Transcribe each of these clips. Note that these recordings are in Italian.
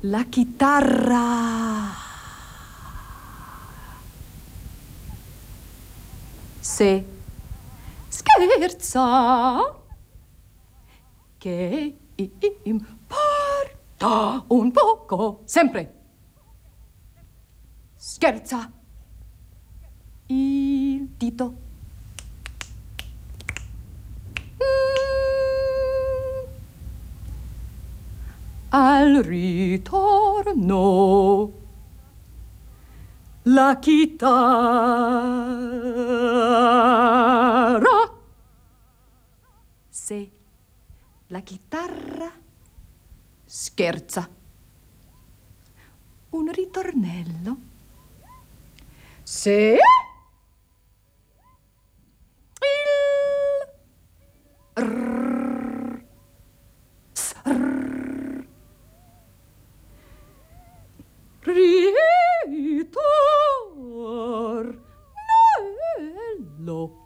La chitarra. Se scherza, che importa un poco, sempre. Scherza. Il dito. Al ritorno la chitarra. Se la chitarra scherza, un ritornello. Se ritornello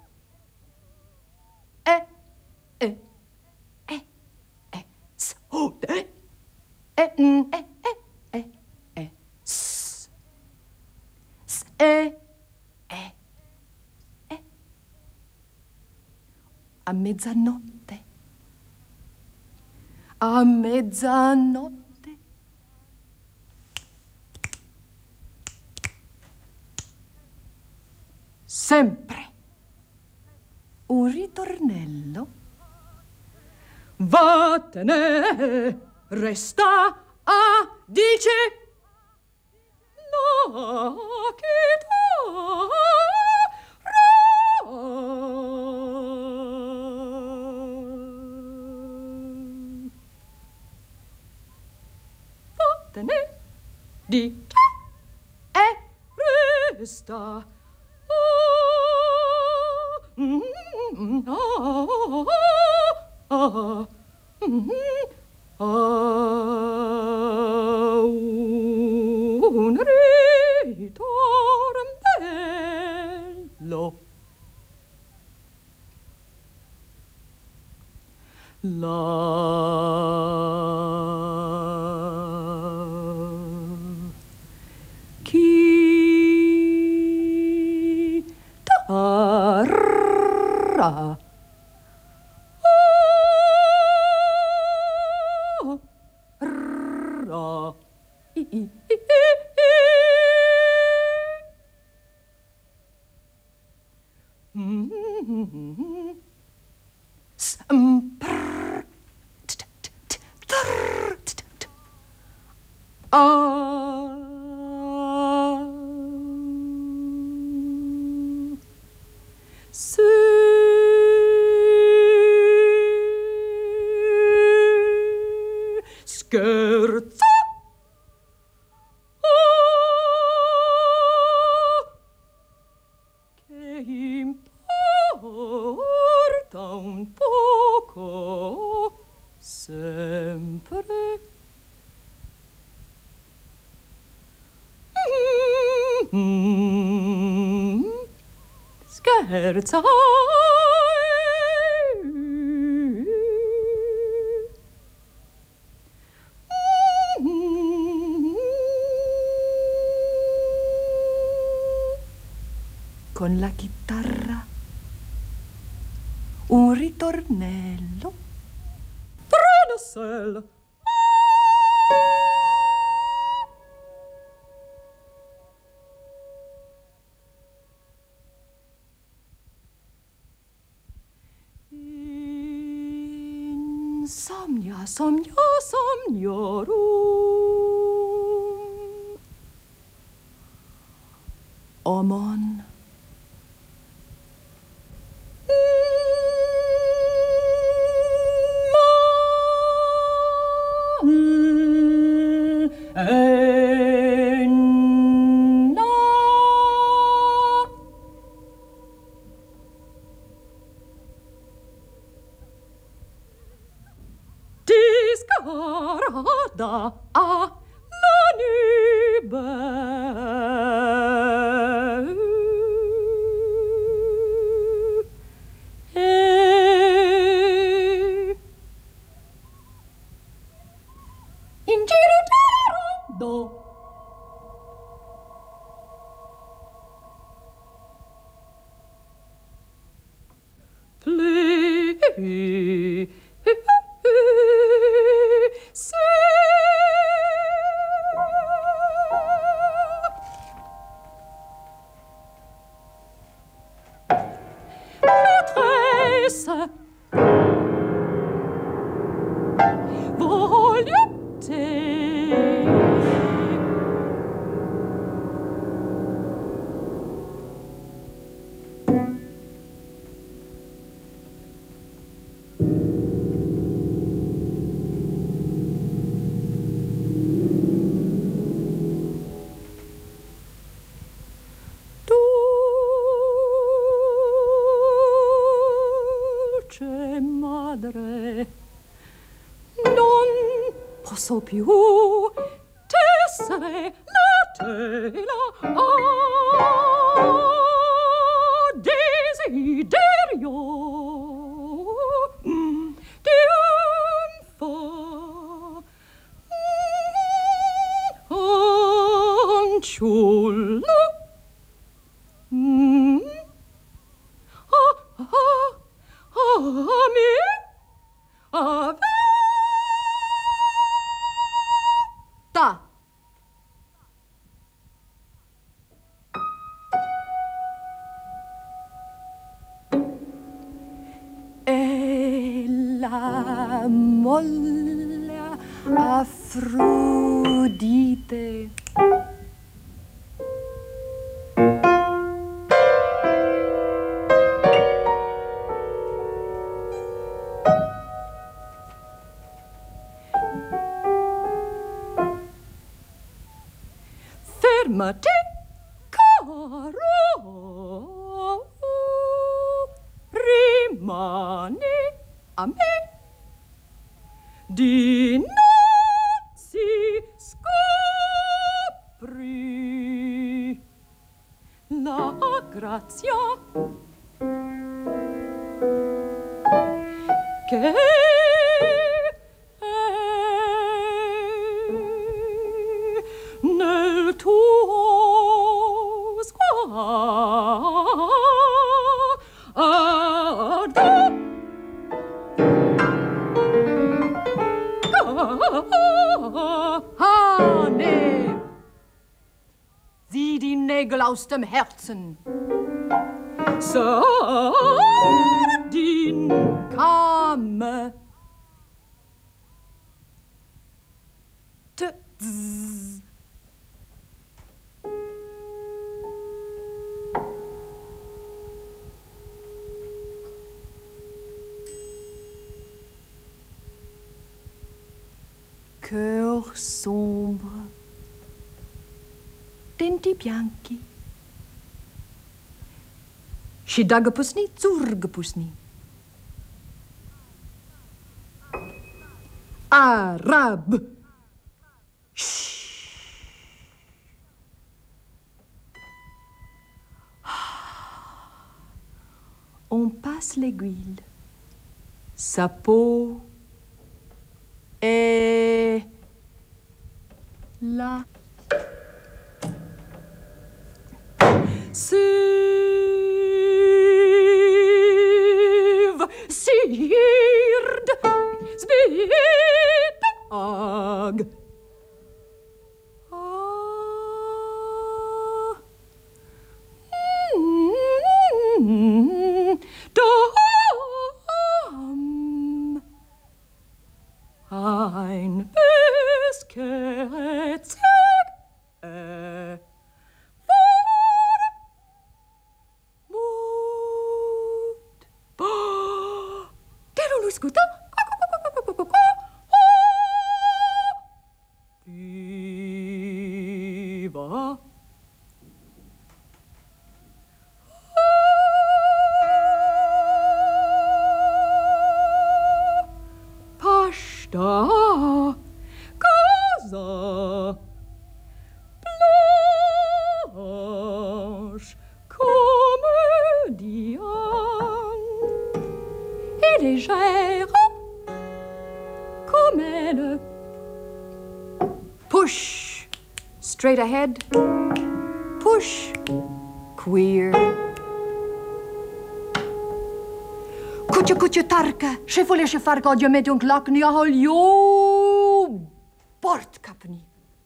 a mezzanotte, a mezzanotte, sempre un ritornello. Vattene, resta a dice la chitarra. Vattene, dice e resta. Un ritornello. La chitarra. Ra. I, i, i, i, Se scherza. Che importa un poco, sempre. Scherza. Con la chitarra un ritornello. Prenasel. Insomnia, somnia, somniorum. Omon. Discarada a la nube. In giro Do. Play. Maîtresse, volupté. Dolce madre, non posso più tessere la tela a desiderio di un fanciullo. Me avetta. E la molla Afrodite. Fermati, caro, rimani a me, dinanzi scopri la grazia che nel tuo sguardo Hane, sieh die Nägel aus dem Herzen. Sardin kam. Tzz. Cœur sombre, denti bianchi, Shidagapusni, Zurgapusni. Arabe. Chut. On passe l'aiguille. Sa peau est là. Siv, sird, spit, ag. Dam. Ein Biscuit. Escuta. Viva. Pasta. Casa. Blanche. Comédienne. Et légère. Comme elle. Push. straight ahead, push, queer. Kutje tarka, schiffele farka, je met een klak niet al jo, bordkapni.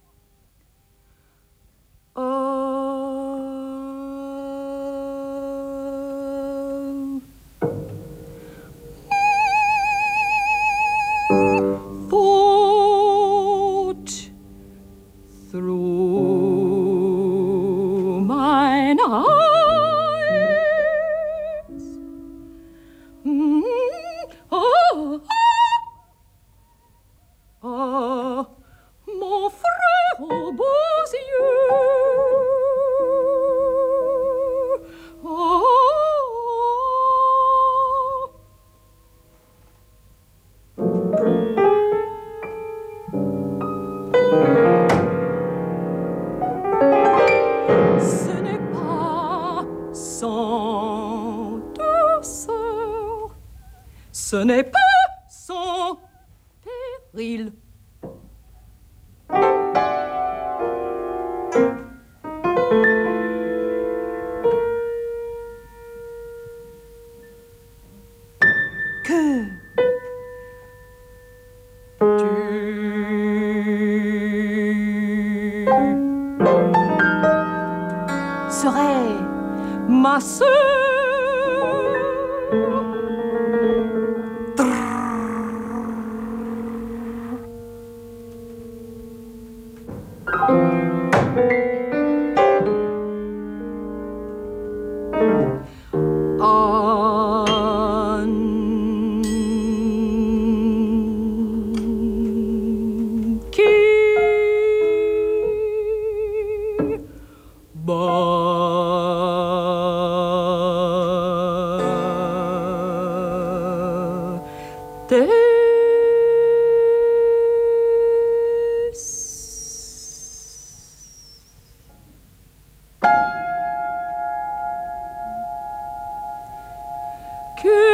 Thought through mine eyes. Mon frère aux beaux yeux. Ce n'est pas sans douceur, ce n'est pas sans péril. Que tu serais ma sœur. Que